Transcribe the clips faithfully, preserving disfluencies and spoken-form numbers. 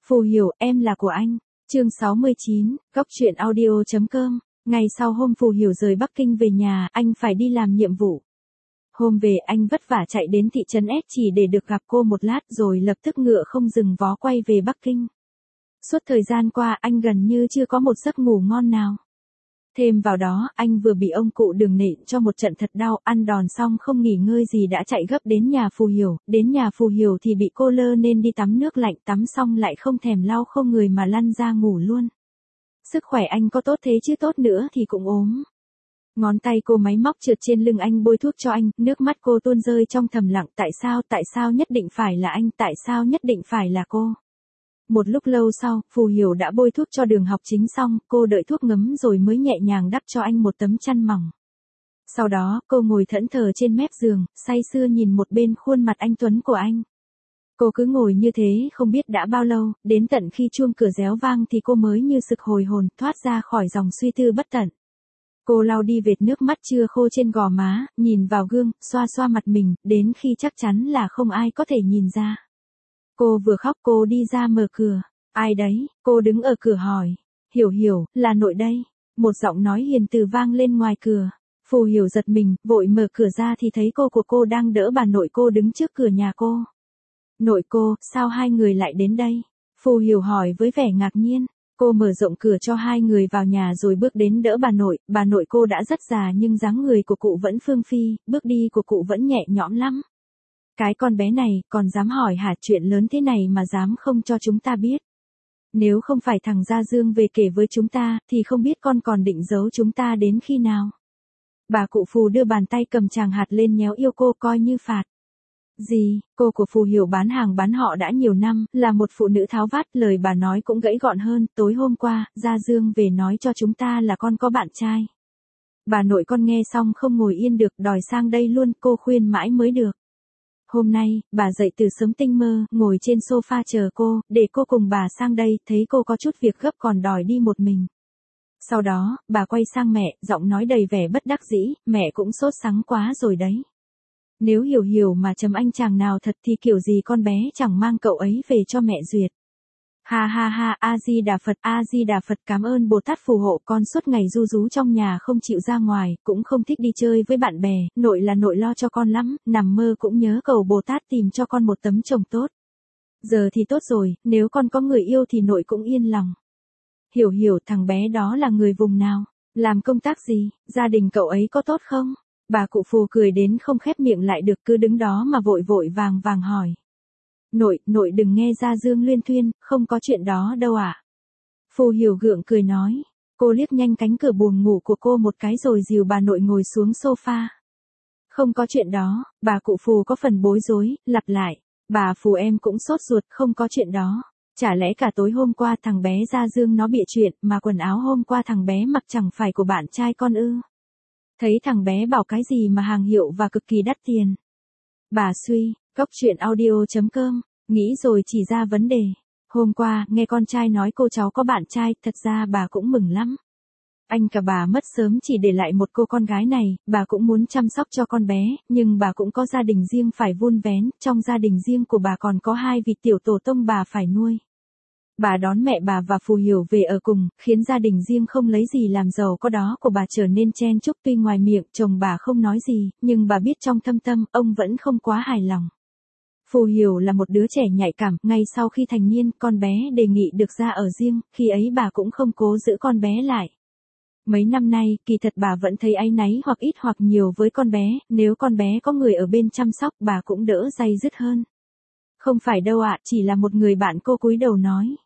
Phù Hiểu, em là của anh. Chương sáu mươi chín, góc truyện audio chấm com. Ngày sau hôm Phù Hiểu rời Bắc Kinh về nhà, anh phải đi làm nhiệm vụ. Hôm về anh vất vả chạy đến thị trấn S chỉ để được gặp cô một lát rồi lập tức ngựa không dừng vó quay về Bắc Kinh. Suốt thời gian qua anh gần như chưa có một giấc ngủ ngon nào. Thêm vào đó, anh vừa bị ông cụ Đường nện cho một trận thật đau, ăn đòn xong không nghỉ ngơi gì đã chạy gấp đến nhà Phù Hiểu, đến nhà Phù Hiểu thì bị cô lơ nên đi tắm nước lạnh, tắm xong lại không thèm lau không người mà lăn ra ngủ luôn. Sức khỏe anh có tốt thế chứ tốt nữa thì cũng ốm. Ngón tay cô máy móc trượt trên lưng anh bôi thuốc cho anh, nước mắt cô tuôn rơi trong thầm lặng, tại sao, tại sao nhất định phải là anh, tại sao nhất định phải là cô. Một lúc lâu sau, Phù Hiểu đã bôi thuốc cho Đường Học Chính xong, cô đợi thuốc ngấm rồi mới nhẹ nhàng đắp cho anh một tấm chăn mỏng. Sau đó, cô ngồi thẫn thờ trên mép giường, say sưa nhìn một bên khuôn mặt anh tuấn của anh. Cô cứ ngồi như thế không biết đã bao lâu, đến tận khi chuông cửa réo vang thì cô mới như sực hồi hồn, thoát ra khỏi dòng suy tư bất tận. Cô lau đi vệt nước mắt chưa khô trên gò má, nhìn vào gương, xoa xoa mặt mình, đến khi chắc chắn là không ai có thể nhìn ra. Cô vừa khóc cô đi ra mở cửa. Ai đấy? Cô đứng ở cửa hỏi. Hiểu Hiểu, là nội đây. Một giọng nói hiền từ vang lên ngoài cửa. Phù Hiểu giật mình, vội mở cửa ra thì thấy cô của cô đang đỡ bà nội cô đứng trước cửa nhà cô. Nội cô, sao hai người lại đến đây? Phù Hiểu hỏi với vẻ ngạc nhiên. Cô mở rộng cửa cho hai người vào nhà rồi bước đến đỡ bà nội, bà nội cô đã rất già nhưng dáng người của cụ vẫn phương phi, bước đi của cụ vẫn nhẹ nhõm lắm. Cái con bé này, còn dám hỏi hả, chuyện lớn thế này mà dám không cho chúng ta biết. Nếu không phải thằng Gia Dương về kể với chúng ta, thì không biết con còn định giấu chúng ta đến khi nào. Bà cụ Phù đưa bàn tay cầm tràng hạt lên nhéo yêu cô coi như phạt. Gì, cô của Phù Hiểu bán hàng bán họ đã nhiều năm, là một phụ nữ tháo vát, lời bà nói cũng gãy gọn hơn, tối hôm qua, Gia Dương về nói cho chúng ta là con có bạn trai. Bà nội con nghe xong không ngồi yên được, đòi sang đây luôn, cô khuyên mãi mới được. Hôm nay, bà dậy từ sớm tinh mơ, ngồi trên sofa chờ cô, để cô cùng bà sang đây, thấy cô có chút việc gấp còn đòi đi một mình. Sau đó, bà quay sang mẹ, giọng nói đầy vẻ bất đắc dĩ, mẹ cũng sốt sắng quá rồi đấy. Nếu Hiểu Hiểu mà chấm anh chàng nào thật thì kiểu gì con bé chẳng mang cậu ấy về cho mẹ duyệt. Ha ha ha, A-di-đà Phật, A-di-đà Phật, cảm ơn Bồ Tát phù hộ, con suốt ngày ru rú trong nhà không chịu ra ngoài, cũng không thích đi chơi với bạn bè, nội là nội lo cho con lắm, nằm mơ cũng nhớ cầu Bồ Tát tìm cho con một tấm chồng tốt. Giờ thì tốt rồi, nếu con có người yêu thì nội cũng yên lòng. Hiểu Hiểu, thằng bé đó là người vùng nào? Làm công tác gì? Gia đình cậu ấy có tốt không? Bà cụ Phù cười đến không khép miệng lại được, cứ đứng đó mà vội vội vàng vàng hỏi. Nội, nội đừng nghe Gia Dương luyên thuyên, không có chuyện đó đâu ạ. À? Phù Hiểu gượng cười nói. Cô liếc nhanh cánh cửa buồng ngủ của cô một cái rồi dìu bà nội ngồi xuống sofa. Không có chuyện đó, bà cụ Phù có phần bối rối, lặp lại. Bà Phù em cũng sốt ruột, không có chuyện đó. Chả lẽ cả tối hôm qua thằng bé Gia Dương nó bịa chuyện mà quần áo hôm qua thằng bé mặc chẳng phải của bạn trai con ư? Thấy thằng bé bảo cái gì mà hàng hiệu và cực kỳ đắt tiền. Bà suy, góc truyện audio chấm com, nghĩ rồi chỉ ra vấn đề. Hôm qua, nghe con trai nói cô cháu có bạn trai, thật ra bà cũng mừng lắm. Anh cả bà mất sớm chỉ để lại một cô con gái này, bà cũng muốn chăm sóc cho con bé, nhưng bà cũng có gia đình riêng phải vun vén, trong gia đình riêng của bà còn có hai vị tiểu tổ tông bà phải nuôi. Bà đón mẹ bà và Phù Hiểu về ở cùng, khiến gia đình riêng không lấy gì làm giàu có đó của bà trở nên chen chúc, tuy ngoài miệng chồng bà không nói gì, nhưng bà biết trong thâm tâm, ông vẫn không quá hài lòng. Phù Hiểu là một đứa trẻ nhạy cảm, ngay sau khi thành niên, con bé đề nghị được ra ở riêng, khi ấy bà cũng không cố giữ con bé lại. Mấy năm nay, kỳ thật bà vẫn thấy áy náy hoặc ít hoặc nhiều với con bé, nếu con bé có người ở bên chăm sóc bà cũng đỡ day dứt hơn. Không phải đâu ạ, chỉ là một người bạn, cô cúi đầu nói.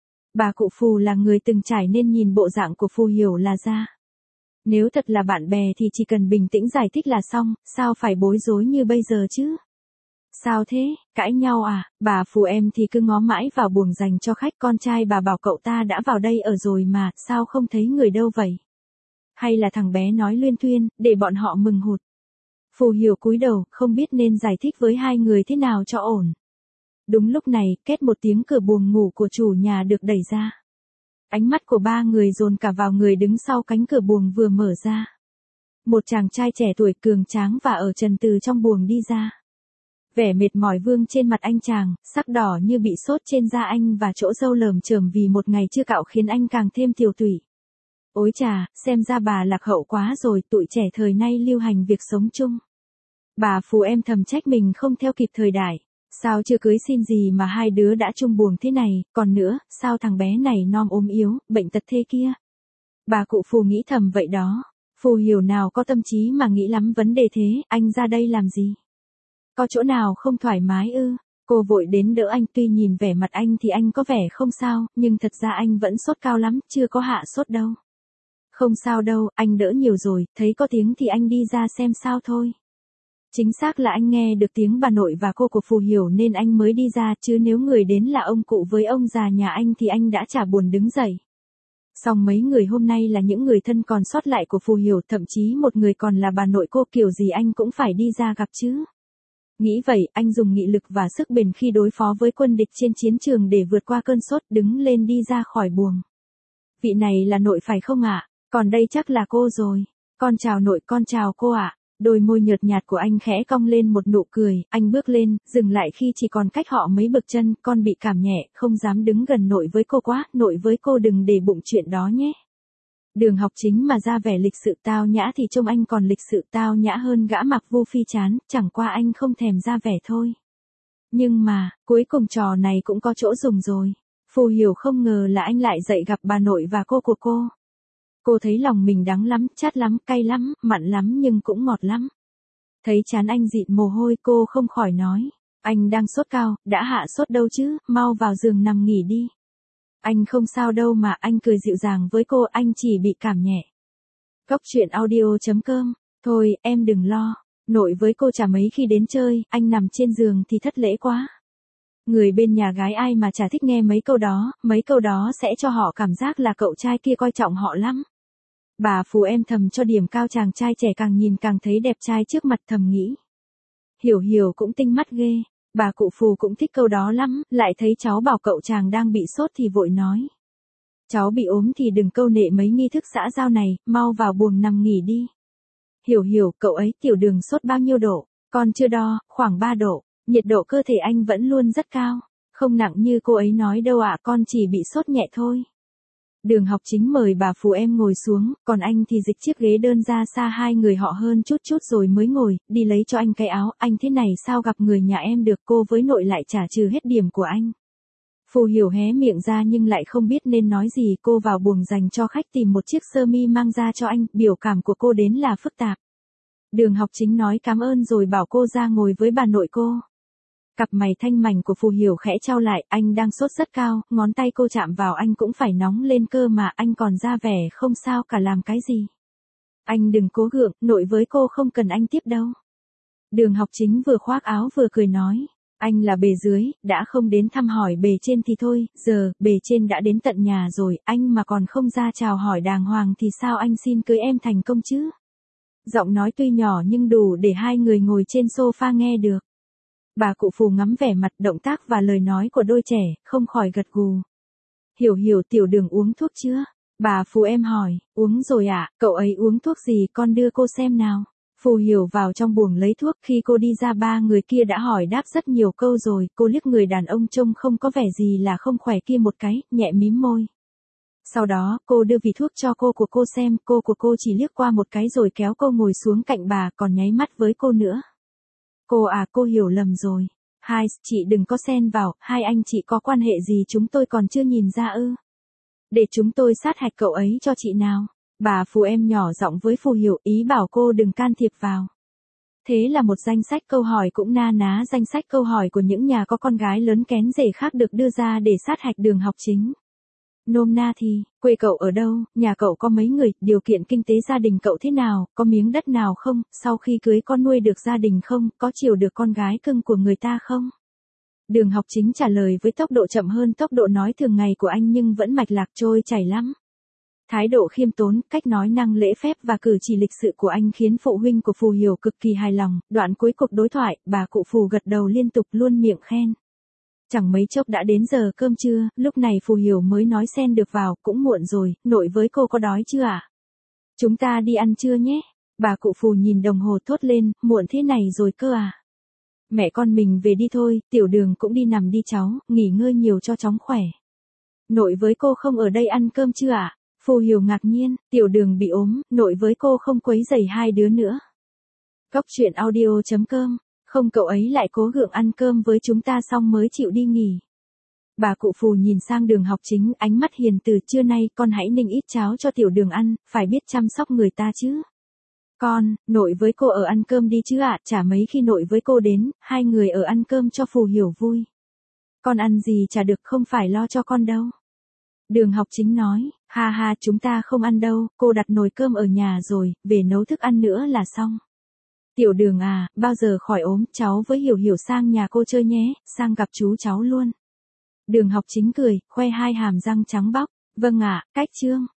Bà cụ Phù là người từng trải nên nhìn bộ dạng của Phù Hiểu là ra. Nếu thật là bạn bè thì chỉ cần bình tĩnh giải thích là xong, sao phải bối rối như bây giờ chứ? Sao thế, cãi nhau à? Bà Phù em thì cứ ngó mãi vào buồng dành cho khách, con trai bà bảo cậu ta đã vào đây ở rồi mà, sao không thấy người đâu vậy? Hay là thằng bé nói luyên thuyên, để bọn họ mừng hụt? Phù Hiểu cúi đầu, không biết nên giải thích với hai người thế nào cho ổn. Đúng lúc này, két một tiếng, cửa buồng ngủ của chủ nhà được đẩy ra. Ánh mắt của ba người dồn cả vào người đứng sau cánh cửa buồng vừa mở ra. Một chàng trai trẻ tuổi cường tráng và ở trần từ trong buồng đi ra. Vẻ mệt mỏi vương trên mặt anh chàng, sắc đỏ như bị sốt trên da anh và chỗ râu lởm chởm vì một ngày chưa cạo khiến anh càng thêm tiều tụy. Ôi chà, xem ra bà lạc hậu quá rồi, tụi trẻ thời nay lưu hành việc sống chung. Bà Phù em thầm trách mình không theo kịp thời đại. Sao chưa cưới xin gì mà hai đứa đã chung buồng thế này, còn nữa, sao thằng bé này non ốm yếu, bệnh tật thế kia. Bà cụ Phù nghĩ thầm vậy đó. Phù Hiểu nào có tâm trí mà nghĩ lắm vấn đề thế, anh ra đây làm gì? Có chỗ nào không thoải mái ư? Cô vội đến đỡ anh, tuy nhìn vẻ mặt anh thì anh có vẻ không sao, nhưng thật ra anh vẫn sốt cao lắm, chưa có hạ sốt đâu. Không sao đâu, anh đỡ nhiều rồi, thấy có tiếng thì anh đi ra xem sao thôi. Chính xác là anh nghe được tiếng bà nội và cô của Phù Hiểu nên anh mới đi ra, chứ nếu người đến là ông cụ với ông già nhà anh thì anh đã chả buồn đứng dậy. Song mấy người hôm nay là những người thân còn sót lại của Phù Hiểu, thậm chí một người còn là bà nội cô, kiểu gì anh cũng phải đi ra gặp chứ. Nghĩ vậy, anh dùng nghị lực và sức bền khi đối phó với quân địch trên chiến trường để vượt qua cơn sốt, đứng lên đi ra khỏi buồng. Vị này là nội phải không ạ? Còn đây chắc là cô rồi. Con chào nội, con chào cô ạ. Đôi môi nhợt nhạt của anh khẽ cong lên một nụ cười, anh bước lên, dừng lại khi chỉ còn cách họ mấy bước chân, con bị cảm nhẹ, không dám đứng gần nội với cô quá, nội với cô đừng để bụng chuyện đó nhé. Đường Học Chính mà ra vẻ lịch sự tao nhã thì trông anh còn lịch sự tao nhã hơn gã mặc vô phi chán, chẳng qua anh không thèm ra vẻ thôi. Nhưng mà, cuối cùng trò này cũng có chỗ dùng rồi. Phù Hiểu không ngờ là anh lại dậy gặp bà nội và cô của cô. Cô thấy lòng mình đắng lắm, chát lắm, cay lắm, mặn lắm nhưng cũng ngọt lắm. Thấy trán anh dịn mồ hôi cô không khỏi nói. Anh đang sốt cao, đã hạ sốt đâu chứ, mau vào giường nằm nghỉ đi. Anh không sao đâu mà, anh cười dịu dàng với cô, anh chỉ bị cảm nhẹ. Cốc truyện audio chấm com, thôi, em đừng lo. Nội với cô chả mấy khi đến chơi, anh nằm trên giường thì thất lễ quá. Người bên nhà gái ai mà chả thích nghe mấy câu đó, mấy câu đó sẽ cho họ cảm giác là cậu trai kia coi trọng họ lắm. Bà Phù em thầm cho điểm cao chàng trai trẻ càng nhìn càng thấy đẹp trai trước mặt, thầm nghĩ. Hiểu Hiểu cũng tinh mắt ghê, bà cụ Phù cũng thích câu đó lắm, lại thấy cháu bảo cậu chàng đang bị sốt thì vội nói. Cháu bị ốm thì đừng câu nệ mấy nghi thức xã giao này, mau vào buồng nằm nghỉ đi. Hiểu Hiểu, cậu ấy tiểu đường sốt bao nhiêu độ, con chưa đo, khoảng ba độ, nhiệt độ cơ thể anh vẫn luôn rất cao, không nặng như cô ấy nói đâu ạ, con chỉ bị sốt nhẹ thôi. Đường Học Chính mời bà Phù em ngồi xuống, còn anh thì dịch chiếc ghế đơn ra xa hai người họ hơn chút chút rồi mới ngồi, đi lấy cho anh cái áo, anh thế này sao gặp người nhà em được, cô với nội lại trả trừ hết điểm của anh. Phù Hiểu hé miệng ra nhưng lại không biết nên nói gì, cô vào buồng dành cho khách tìm một chiếc sơ mi mang ra cho anh, biểu cảm của cô đến là phức tạp. Đường Học Chính nói cảm ơn rồi bảo cô ra ngồi với bà nội cô. Cặp mày thanh mảnh của Phù Hiểu khẽ chau lại, anh đang sốt rất cao, ngón tay cô chạm vào anh cũng phải nóng lên cơ mà, anh còn ra vẻ không sao cả, làm cái gì. Anh đừng cố gượng, nội với cô không cần anh tiếp đâu. Đường Học Chính vừa khoác áo vừa cười nói, anh là bề dưới, đã không đến thăm hỏi bề trên thì thôi, giờ, bề trên đã đến tận nhà rồi, anh mà còn không ra chào hỏi đàng hoàng thì sao anh xin cưới em thành công chứ. Giọng nói tuy nhỏ nhưng đủ để hai người ngồi trên sofa nghe được. Bà cụ Phù ngắm vẻ mặt, động tác và lời nói của đôi trẻ, không khỏi gật gù. Hiểu Hiểu, tiểu đường uống thuốc chưa? Bà Phù em hỏi, uống rồi ạ, à, cậu ấy uống thuốc gì, con đưa cô xem nào. Phù Hiểu vào trong buồng lấy thuốc, khi cô đi ra ba người kia đã hỏi đáp rất nhiều câu rồi, cô liếc người đàn ông trông không có vẻ gì là không khỏe kia một cái, nhẹ mím môi. Sau đó, cô đưa vỉ thuốc cho cô của cô xem, cô của cô chỉ liếc qua một cái rồi kéo cô ngồi xuống cạnh bà, còn nháy mắt với cô nữa. Cô à, cô hiểu lầm rồi. Hai, chị đừng có xen vào, hai anh chị có quan hệ gì chúng tôi còn chưa nhìn ra ư. Để chúng tôi sát hạch cậu ấy cho chị nào. Bà Phù em nhỏ giọng với Phù Hiểu, ý bảo cô đừng can thiệp vào. Thế là một danh sách câu hỏi cũng na ná danh sách câu hỏi của những nhà có con gái lớn kén rể khác được đưa ra để sát hạch Đường Học Chính. Nôm na thì, quê cậu ở đâu, nhà cậu có mấy người, điều kiện kinh tế gia đình cậu thế nào, có miếng đất nào không, sau khi cưới con nuôi được gia đình không, có chiều được con gái cưng của người ta không. Đường Học Chính trả lời với tốc độ chậm hơn tốc độ nói thường ngày của anh nhưng vẫn mạch lạc trôi chảy lắm. Thái độ khiêm tốn, cách nói năng lễ phép và cử chỉ lịch sự của anh khiến phụ huynh của Phù Hiểu cực kỳ hài lòng, đoạn cuối cuộc đối thoại, bà cụ Phù gật đầu liên tục luôn miệng khen. Chẳng mấy chốc đã đến giờ cơm trưa, lúc này Phù Hiểu mới nói xen được vào, cũng muộn rồi, nội với cô có đói chưa ạ? À? Chúng ta đi ăn trưa nhé. Bà cụ Phù nhìn đồng hồ thốt lên, muộn thế này rồi cơ à? Mẹ con mình về đi thôi, Tiểu Đường cũng đi nằm đi cháu, nghỉ ngơi nhiều cho chóng khỏe. Nội với cô không ở đây ăn cơm chưa ạ? Phù Hiểu ngạc nhiên, Tiểu Đường bị ốm, nội với cô không quấy rầy hai đứa nữa. Cốc truyện audio chấm com, không cậu ấy lại cố gượng ăn cơm với chúng ta xong mới chịu đi nghỉ. Bà cụ Phù nhìn sang Đường Học Chính, ánh mắt hiền từ, trưa nay con hãy ninh ít cháo cho Tiểu Đường ăn, phải biết chăm sóc người ta chứ. Con, nội với cô ở ăn cơm đi chứ ạ, chả mấy khi nội với cô đến, hai người ở ăn cơm cho Phù Hiểu vui. Con ăn gì chả được, không phải lo cho con đâu. Đường Học Chính nói, ha ha, chúng ta không ăn đâu, cô đặt nồi cơm ở nhà rồi, về nấu thức ăn nữa là xong. Tiểu Đường à, bao giờ khỏi ốm, cháu với Hiểu Hiểu sang nhà cô chơi nhé, sang gặp chú cháu luôn. Đường Học Chính cười, khoe hai hàm răng trắng bóc, vâng ạ, cách chương.